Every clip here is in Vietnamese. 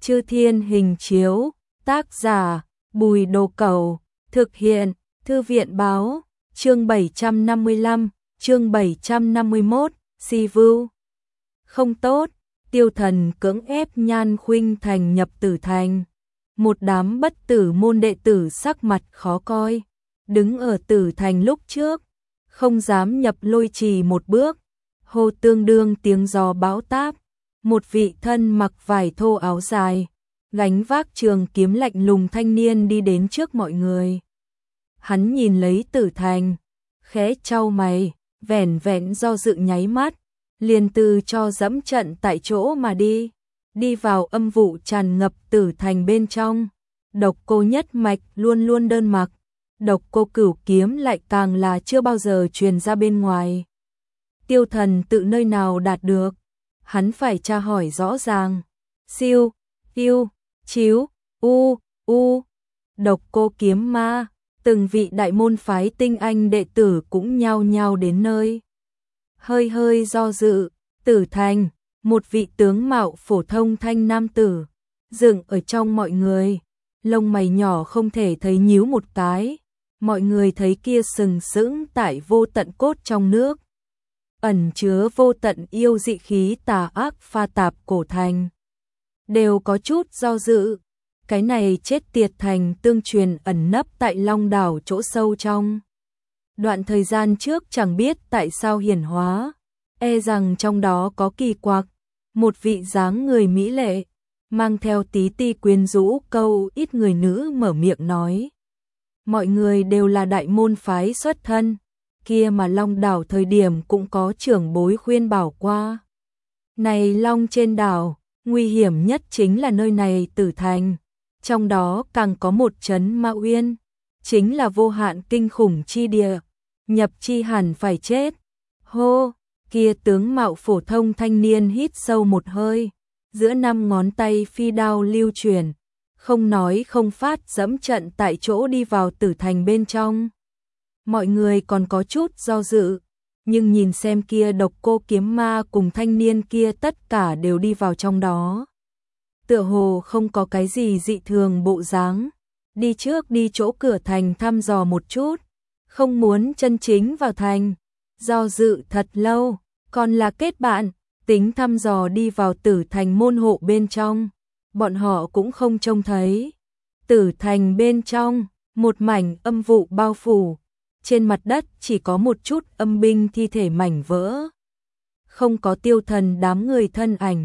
Chư Thiên Hình Chiếu, tác giả Bùi Đồ Cẩu, thực hiện Thư viện báo, chương 755, chương 751, Si Vưu. Không tốt, Tiêu Thần cưỡng ép Nhan Khuynh Thành nhập Tử Thành. Một đám bất tử môn đệ tử sắc mặt khó coi, đứng ở Tử Thành lúc trước, không dám nhập Lôi Trì một bước. Hô tương đương tiếng gió bão táp, một vị thân mặc vải thô áo dài, gánh vác trường kiếm lạnh lùng thanh niên đi đến trước mọi người. Hắn nhìn lấy Tử Thành, khẽ chau mày, vẻn vẹn do dự nháy mắt, liền từ cho dẫm trận tại chỗ mà đi vào âm vụ tràn ngập Tử Thành bên trong. Độc Cô nhất mạch luôn luôn đơn mặc, Độc Cô cửu kiếm lại càng là chưa bao giờ truyền ra bên ngoài. Tiêu Thần tự nơi nào đạt được, hắn phải tra hỏi rõ ràng. Siêu, yêu, chiếu, u, Độc Cô kiếm ma, từng vị đại môn phái tinh anh đệ tử cũng nhao nhao đến nơi. Hơi do dự, Tử Thành, một vị tướng mạo phổ thông thanh nam tử, dựng ở trong mọi người, lông mày nhỏ không thể thấy nhíu một cái. Mọi người thấy kia sừng sững tại vô tận cốt trong nước, ẩn chứa vô tận yêu dị khí tà ác pha tạp cổ thành, đều có chút do dự. Cái này chết tiệt thành tương truyền ẩn nấp tại Long đảo chỗ sâu trong. Đoạn thời gian trước chẳng biết tại sao hiển hóa, e rằng trong đó có kỳ quặc. Một vị dáng người mỹ lệ, mang theo tí ti quyến rũ câu ít người nữ mở miệng nói. Mọi người đều là đại môn phái xuất thân, kia mà Long đảo thời điểm cũng có trưởng bối khuyên bảo qua. Này Long trên đảo, nguy hiểm nhất chính là nơi này Tử Thành, trong đó càng có một trấn Ma Uyên, chính là vô hạn kinh khủng chi địa, nhập chi hẳn phải chết. Hô, kia tướng mạo phổ thông thanh niên hít sâu một hơi, giữa năm ngón tay phi đao lưu chuyển, không nói không phát dẫm trận tại chỗ đi vào Tử Thành bên trong. Mọi người còn có chút do dự, nhưng nhìn xem kia Độc Cô kiếm ma cùng thanh niên kia tất cả đều đi vào trong đó. Tựa hồ không có cái gì dị thường bộ dáng, đi trước đi chỗ cửa thành thăm dò một chút, không muốn chân chính vào thành. Do dự thật lâu, còn là kết bạn, tính thăm dò đi vào Tử Thành môn hộ bên trong. Bọn họ cũng không trông thấy. Tử Thành bên trong, một mảnh âm vụ bao phủ, trên mặt đất chỉ có một chút âm binh thi thể mảnh vỡ. Không có Tiêu Thần đám người thân ảnh.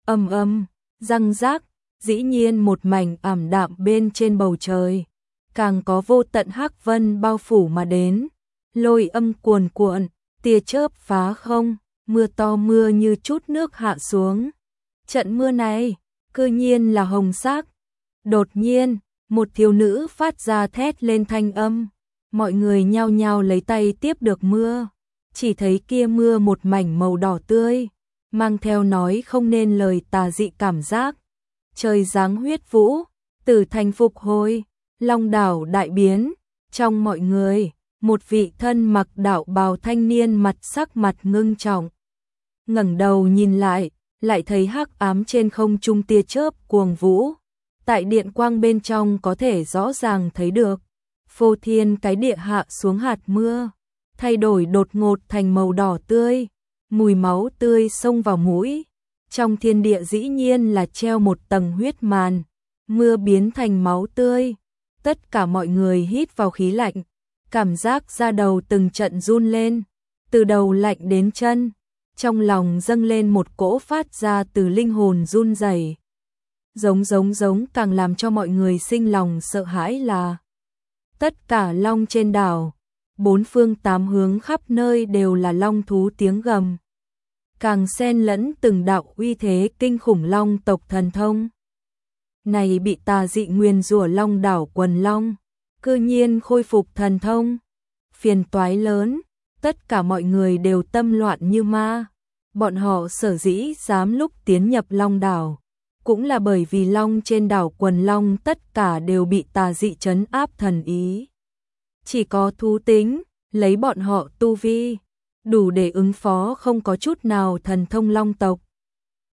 Răng rác, dĩ nhiên một mảnh ảm đạm bên trên bầu trời. Càng có vô tận hắc vân bao phủ mà đến. Lôi âm cuồn cuộn, tia chớp phá không, mưa to mưa như chút nước hạ xuống. Trận mưa này, cư nhiên là hồng sắc. Đột nhiên, một thiếu nữ phát ra thét lên thanh âm. Mọi người nhao nhao lấy tay tiếp được mưa. Chỉ thấy kia mưa một mảnh màu đỏ tươi, mang theo nói không nên lời tà dị cảm giác. Trời giáng huyết vũ, Tử Thành phục hồi, Long đảo đại biến. Trong mọi người, một vị thân mặc đạo bào thanh niên sắc mặt ngưng trọng. Ngẩng đầu nhìn lại thấy hắc ám trên không trung tia chớp cuồng vũ. Tại điện quang bên trong có thể rõ ràng thấy được, phô thiên cái địa hạ xuống hạt mưa, thay đổi đột ngột thành màu đỏ tươi, mùi máu tươi xông vào mũi. Trong thiên địa dĩ nhiên là treo một tầng huyết màn, mưa biến thành máu tươi. Tất cả mọi người hít vào khí lạnh, cảm giác da đầu từng trận run lên, từ đầu lạnh đến chân. Trong lòng dâng lên một cỗ phát ra từ linh hồn run rẩy. Giống càng làm cho mọi người sinh lòng sợ hãi là tất cả long trên đảo, bốn phương tám hướng khắp nơi đều là long thú tiếng gầm. Càng xen lẫn từng đạo uy thế kinh khủng long tộc thần thông. Này bị tà dị nguyền rủa Long đảo quần long, cư nhiên khôi phục thần thông. Phiền toái lớn, tất cả mọi người đều tâm loạn như ma. Bọn họ sở dĩ dám lúc tiến nhập Long đảo, cũng là bởi vì long trên đảo quần long tất cả đều bị tà dị trấn áp thần ý. Chỉ có thú tính, lấy bọn họ tu vi, đủ để ứng phó, không có chút nào thần thông long tộc.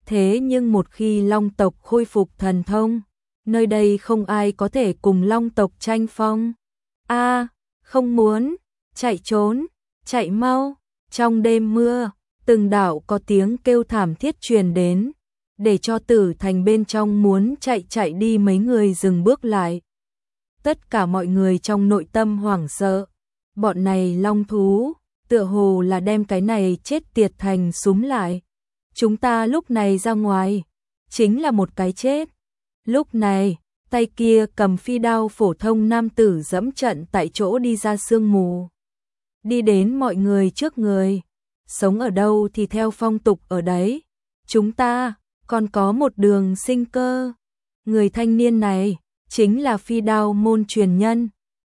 Thế nhưng một khi Long tộc khôi phục thần thông, nơi đây không ai có thể cùng Long tộc tranh phong. Không muốn, chạy trốn, chạy mau. Trong đêm mưa, từng đạo có tiếng kêu thảm thiết truyền đến, để cho Tử Thành bên trong muốn chạy đi mấy người dừng bước lại. Tất cả mọi người trong nội tâm hoảng sợ, bọn này long thú, tựa hồ là đem cái này chết tiệt thành súm lại. Chúng ta lúc này ra ngoài, chính là một cái chết. Lúc này, tay kia cầm phi đao phổ thông nam tử dẫm trận tại chỗ đi ra sương mù. Đi đến mọi người trước người, sống ở đâu thì theo phong tục ở đấy. Chúng ta còn có một đường sinh cơ. Người thanh niên này chính là phi đao môn truyền nhân.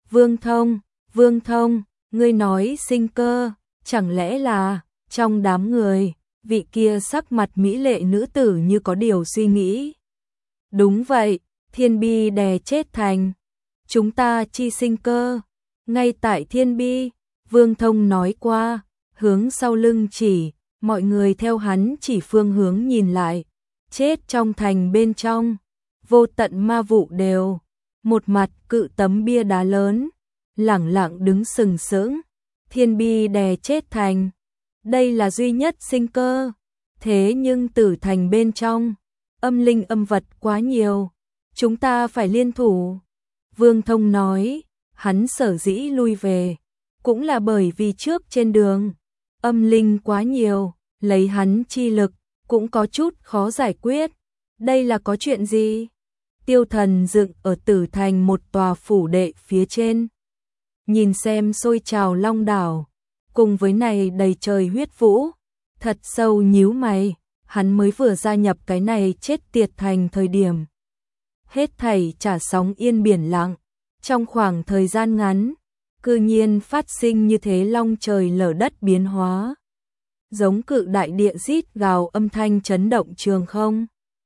Vương Thông, ngươi nói sinh cơ, chẳng lẽ là trong đám người, vị kia sắc mặt mỹ lệ nữ tử như có điều suy nghĩ. Đúng vậy, Thiên Bi đè chết thành. Chúng ta chi sinh cơ, ngay tại Thiên Bi, Vương Thông nói qua, hướng sau lưng chỉ, mọi người theo hắn chỉ phương hướng nhìn lại. Chết trong thành bên trong, vô tận ma vụ đều, một mặt cự tấm bia đá lớn, lẳng lặng đứng sừng sững. Thiên Bi đè chết thành, đây là duy nhất sinh cơ. Thế nhưng Tử Thành bên trong, âm linh âm vật quá nhiều, chúng ta phải liên thủ. Vương Thông nói, hắn sở dĩ lui về, cũng là bởi vì trước trên đường, âm linh quá nhiều, lấy hắn chi lực, cũng có chút khó giải quyết. Đây là có chuyện gì? Tiêu Thần dựng ở Tử Thành một tòa phủ đệ phía trên, nhìn xem sôi trào long đảo, cùng với này đầy trời huyết vũ, thật sâu nhíu mày. Hắn mới vừa gia nhập cái này chết tiệt thành thời điểm, hết thảy trả sóng yên biển lặng. Trong khoảng thời gian ngắn, cư nhiên phát sinh như thế long trời lở đất biến hóa, giống cự đại địa rít gào âm thanh chấn động trường không.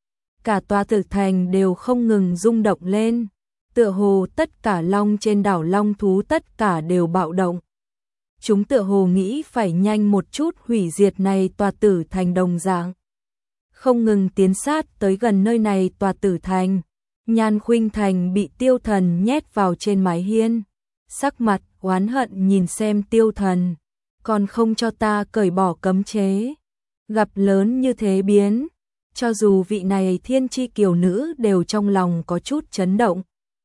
Cả tòa Tử Thành đều không ngừng rung động lên, tựa hồ tất cả long trên đảo long thú tất cả đều bạo động. Chúng tựa hồ nghĩ phải nhanh một chút hủy diệt này tòa Tử Thành đồng dạng, không ngừng tiến sát tới gần nơi này tòa Tử Thành. Nhan Khuynh Thành bị Tiêu Thần nhét vào trên mái hiên, sắc mặt oán hận nhìn xem Tiêu Thần, còn không cho ta cởi bỏ cấm chế. Gặp lớn như thế biến, cho dù vị này thiên chi kiều nữ đều trong lòng có chút chấn động.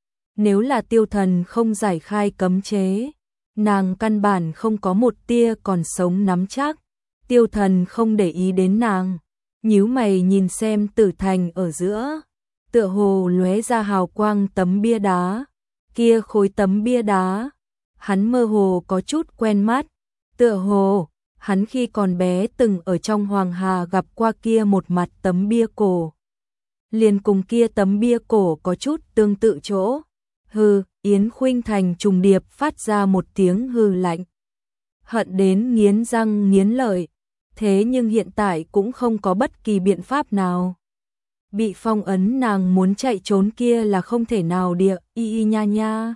Nếu là Tiêu Thần không giải khai cấm chế, nàng căn bản không có một tia còn sống nắm chắc. Tiêu Thần không để ý đến nàng, nhíu mày nhìn xem Tử Thành ở giữa, tựa hồ lóe ra hào quang tấm bia đá. Kia khối tấm bia đá, hắn mơ hồ có chút quen mắt, tựa hồ hắn khi còn bé từng ở trong Hoàng Hà gặp qua kia một mặt tấm bia cổ. Liền cùng kia tấm bia cổ có chút tương tự chỗ. Hừ, Yến Khuynh Thành trùng điệp phát ra một tiếng hừ lạnh, hận đến nghiến răng nghiến lợi. Thế nhưng hiện tại cũng không có bất kỳ biện pháp nào. Bị phong ấn, nàng muốn chạy trốn kia là không thể nào địa, y nha nha.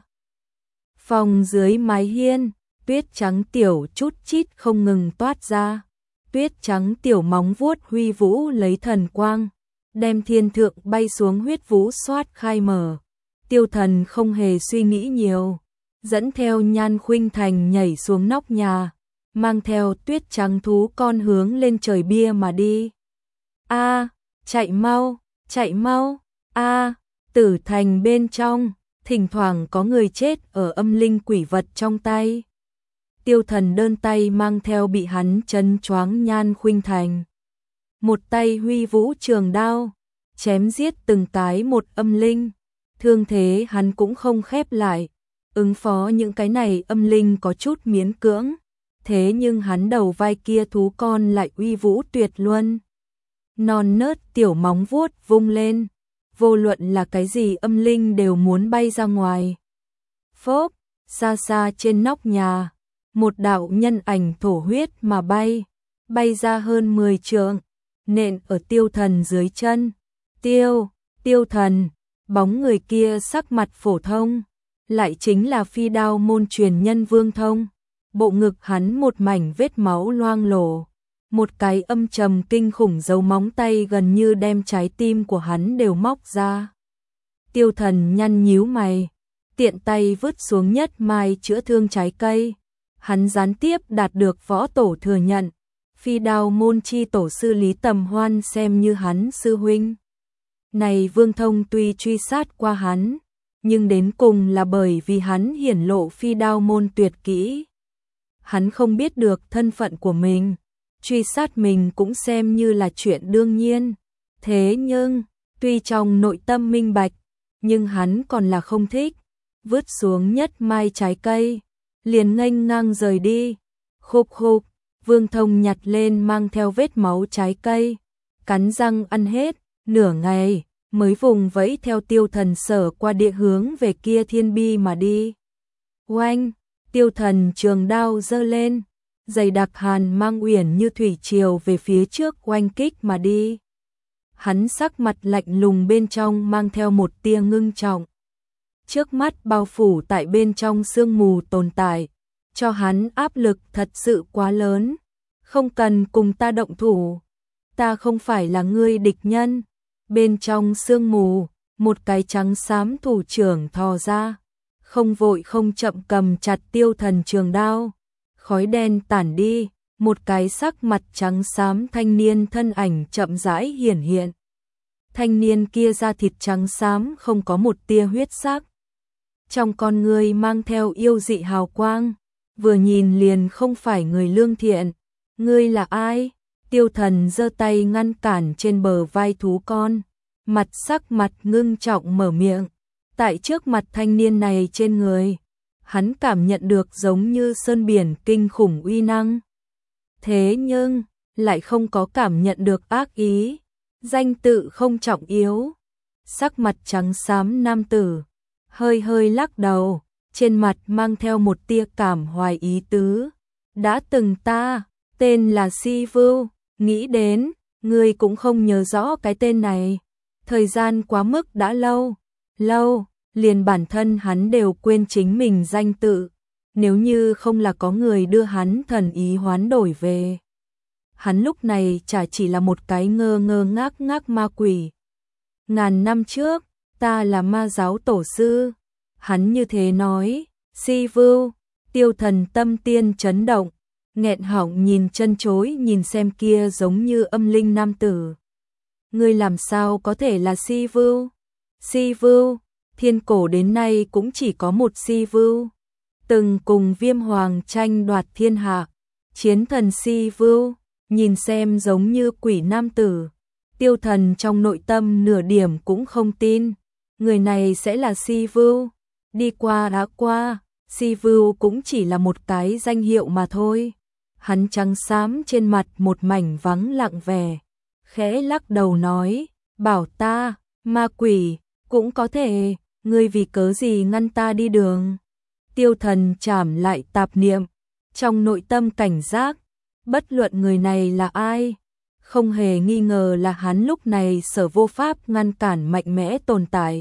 Phòng dưới mái hiên, tuyết trắng tiểu chút chít không ngừng toát ra. Tuyết trắng tiểu móng vuốt huy vũ lấy thần quang, đem thiên thượng bay xuống huyết vũ xoát khai mở. Tiêu Thần không hề suy nghĩ nhiều, dẫn theo Nhan Khuynh Thành nhảy xuống nóc nhà, mang theo tuyết trắng thú con hướng lên trời bia mà đi. Chạy mau, chạy mau, Tử Thành bên trong, thỉnh thoảng có người chết ở âm linh quỷ vật trong tay. Tiêu Thần đơn tay mang theo bị hắn chấn choáng Nhan Khuynh Thành, một tay huy vũ trường đao, chém giết từng cái một âm linh. Thương thế hắn cũng không khép lại, ứng phó những cái này âm linh có chút miễn cưỡng. Thế nhưng hắn đầu vai kia thú con lại uy vũ tuyệt luân. Non nớt tiểu móng vuốt vung lên, vô luận là cái gì âm linh đều muốn bay ra ngoài. Phốp, xa xa trên nóc nhà, một đạo nhân ảnh thổ huyết mà bay ra hơn 10 trượng, nện ở Tiêu Thần dưới chân. Tiêu Thần, bóng người kia sắc mặt phổ thông, lại chính là phi đao môn truyền nhân Vương Thông. Bộ ngực hắn một mảnh vết máu loang lổ, một cái âm trầm kinh khủng dấu móng tay gần như đem trái tim của hắn đều móc ra. Tiêu Thần nhăn nhíu mày, tiện tay vứt xuống nhất mai chữa thương trái cây. Hắn gián tiếp đạt được võ tổ thừa nhận, Phi Đao môn chi tổ sư Lý Tầm Hoan xem như hắn sư huynh. Này Vương Thông tuy truy sát qua hắn, nhưng đến cùng là bởi vì hắn hiển lộ Phi Đao môn tuyệt kỹ. Hắn không biết được thân phận của mình, truy sát mình cũng xem như là chuyện đương nhiên. Thế nhưng, tuy trong nội tâm minh bạch, nhưng hắn còn là không thích, vứt xuống nhất mai trái cây, liền nghênh ngang rời đi. Khục khục, Vương Thông nhặt lên mang theo vết máu trái cây, cắn răng ăn hết, nửa ngày mới vùng vẫy theo Tiêu Thần sở qua địa hướng về kia thiên bi mà đi. Oanh, Tiêu Thần trường đao giơ lên, dày đặc hàn mang uyển như thủy triều về phía trước oanh kích mà đi. Hắn sắc mặt lạnh lùng bên trong mang theo một tia ngưng trọng. Trước mắt bao phủ tại bên trong sương mù tồn tại, cho hắn áp lực thật sự quá lớn. Không cần cùng ta động thủ, ta không phải là ngươi địch nhân. Bên trong sương mù, một cái trắng xám thủ trưởng thò ra, không vội không chậm cầm chặt Tiêu Thần trường đao. Khói đen tản đi, một cái sắc mặt trắng xám thanh niên thân ảnh chậm rãi hiển hiện. Thanh niên kia da thịt trắng xám không có một tia huyết sắc, trong con người mang theo yêu dị hào quang, vừa nhìn liền không phải người lương thiện. Ngươi là ai? Tiêu Thần giơ tay ngăn cản trên bờ vai thú con, sắc mặt ngưng trọng mở miệng. Tại trước mặt thanh niên này trên người, hắn cảm nhận được giống như sơn biển kinh khủng uy năng. Thế nhưng, lại không có cảm nhận được ác ý, danh tự không trọng yếu. Sắc mặt trắng xám nam tử, hơi hơi lắc đầu, trên mặt mang theo một tia cảm hoài ý tứ. Đã từng ta, tên là Si Vưu, nghĩ đến, ngươi cũng không nhớ rõ cái tên này. Thời gian quá mức đã lâu, liền bản thân hắn đều quên chính mình danh tự. Nếu như không là có người đưa hắn thần ý hoán đổi về, hắn lúc này chả chỉ là một cái ngơ ngơ ngác ngác ma quỷ. Ngàn năm trước, ta là ma giáo tổ sư. Hắn như thế nói. Si Vưu, Tiêu Thần tâm tiên chấn động, nghẹn họng nhìn chân chối nhìn xem kia giống như âm linh nam tử. Ngươi làm sao có thể là Si Vưu? Si Vưu, thiên cổ đến nay cũng chỉ có một Si Vưu, từng cùng Viêm Hoàng tranh đoạt thiên hạ. Chiến thần Si Vưu, nhìn xem giống như quỷ nam tử. Tiêu Thần trong nội tâm nửa điểm cũng không tin, người này sẽ là Si Vưu. Đi qua đã qua, Si Vưu cũng chỉ là một cái danh hiệu mà thôi. Hắn trắng xám trên mặt một mảnh vắng lặng vẻ, khẽ lắc đầu nói, bảo ta, ma quỷ, cũng có thể, ngươi vì cớ gì ngăn ta đi đường? Tiêu Thần trảm lại tạp niệm, trong nội tâm cảnh giác, bất luận người này là ai, không hề nghi ngờ là hắn lúc này sở vô pháp ngăn cản mạnh mẽ tồn tại.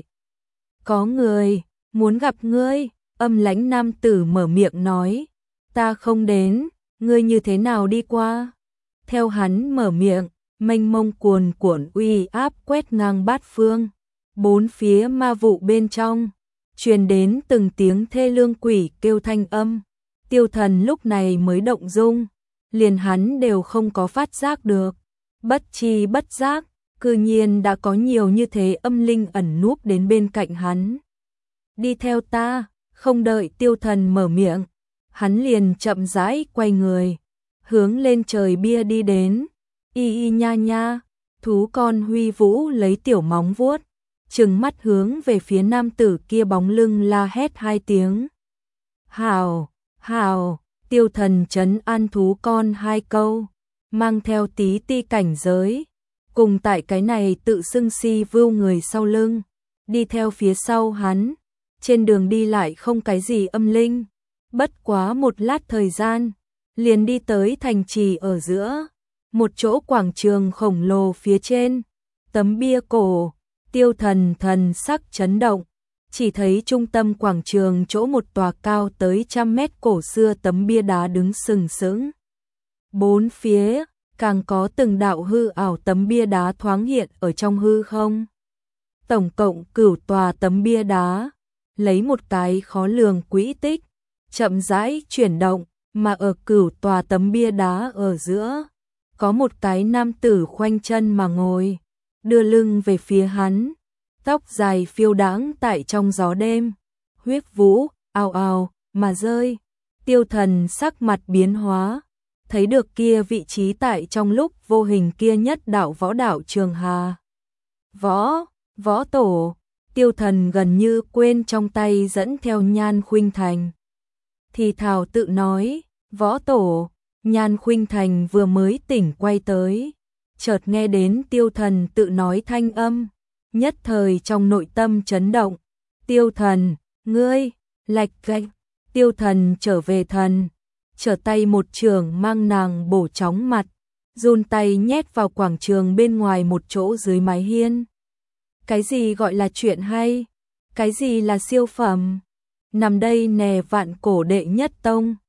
Có người muốn gặp ngươi, âm lãnh nam tử mở miệng nói, ta không đến, ngươi như thế nào đi qua? Theo hắn mở miệng, mênh mông cuồn cuộn uy áp quét ngang bát phương, bốn phía ma vụ bên trong, truyền đến từng tiếng thê lương quỷ kêu thanh âm. Tiêu Thần lúc này mới động dung, liền hắn đều không có phát giác được, bất chi bất giác, cư nhiên đã có nhiều như thế âm linh ẩn núp đến bên cạnh hắn. Đi theo ta. Không đợi Tiêu Thần mở miệng, hắn liền chậm rãi quay người, hướng lên trời bia đi đến. Y nha nha, thú con huy vũ lấy tiểu móng vuốt, trừng mắt hướng về phía nam tử kia bóng lưng la hét hai tiếng. Hào, hào, Tiêu Thần trấn an thú con hai câu, mang theo tí ti cảnh giới, cùng tại cái này tự xưng Si Vưu người sau lưng, đi theo phía sau hắn. Trên đường đi lại không cái gì âm linh, bất quá một lát thời gian, liền đi tới thành trì ở giữa, một chỗ quảng trường khổng lồ phía trên, tấm bia cổ. Tiêu Thần thần sắc chấn động, chỉ thấy trung tâm quảng trường chỗ một tòa cao tới 100 mét cổ xưa tấm bia đá đứng sừng sững. Bốn phía, càng có từng đạo hư ảo tấm bia đá thoáng hiện ở trong hư không. Tổng cộng cửu tòa tấm bia đá, lấy một cái khó lường quỹ tích, chậm rãi chuyển động, mà ở cửu tòa tấm bia đá ở giữa, có một cái nam tử khoanh chân mà ngồi, đưa lưng về phía hắn, tóc dài phiêu đãng tại trong gió đêm, huyết vũ, ào ào, mà rơi. Tiêu Thần sắc mặt biến hóa, thấy được kia vị trí tại trong lúc vô hình kia nhất đạo võ đạo Trường Hà. Võ tổ, Tiêu Thần gần như quên trong tay dẫn theo Nhan Khuynh Thành. Thì thào tự nói, võ tổ, Nhan Khuynh Thành vừa mới tỉnh quay tới, chợt nghe đến Tiêu Thần tự nói thanh âm, nhất thời trong nội tâm chấn động. Tiêu Thần, ngươi, lạch gạch. Tiêu Thần trở về thần, trở tay một chưởng mang nàng bổ chóng mặt, run tay nhét vào quảng trường bên ngoài một chỗ dưới mái hiên. Cái gì gọi là chuyện hay? Cái gì là siêu phẩm? Nằm đây nè vạn cổ đệ nhất tông,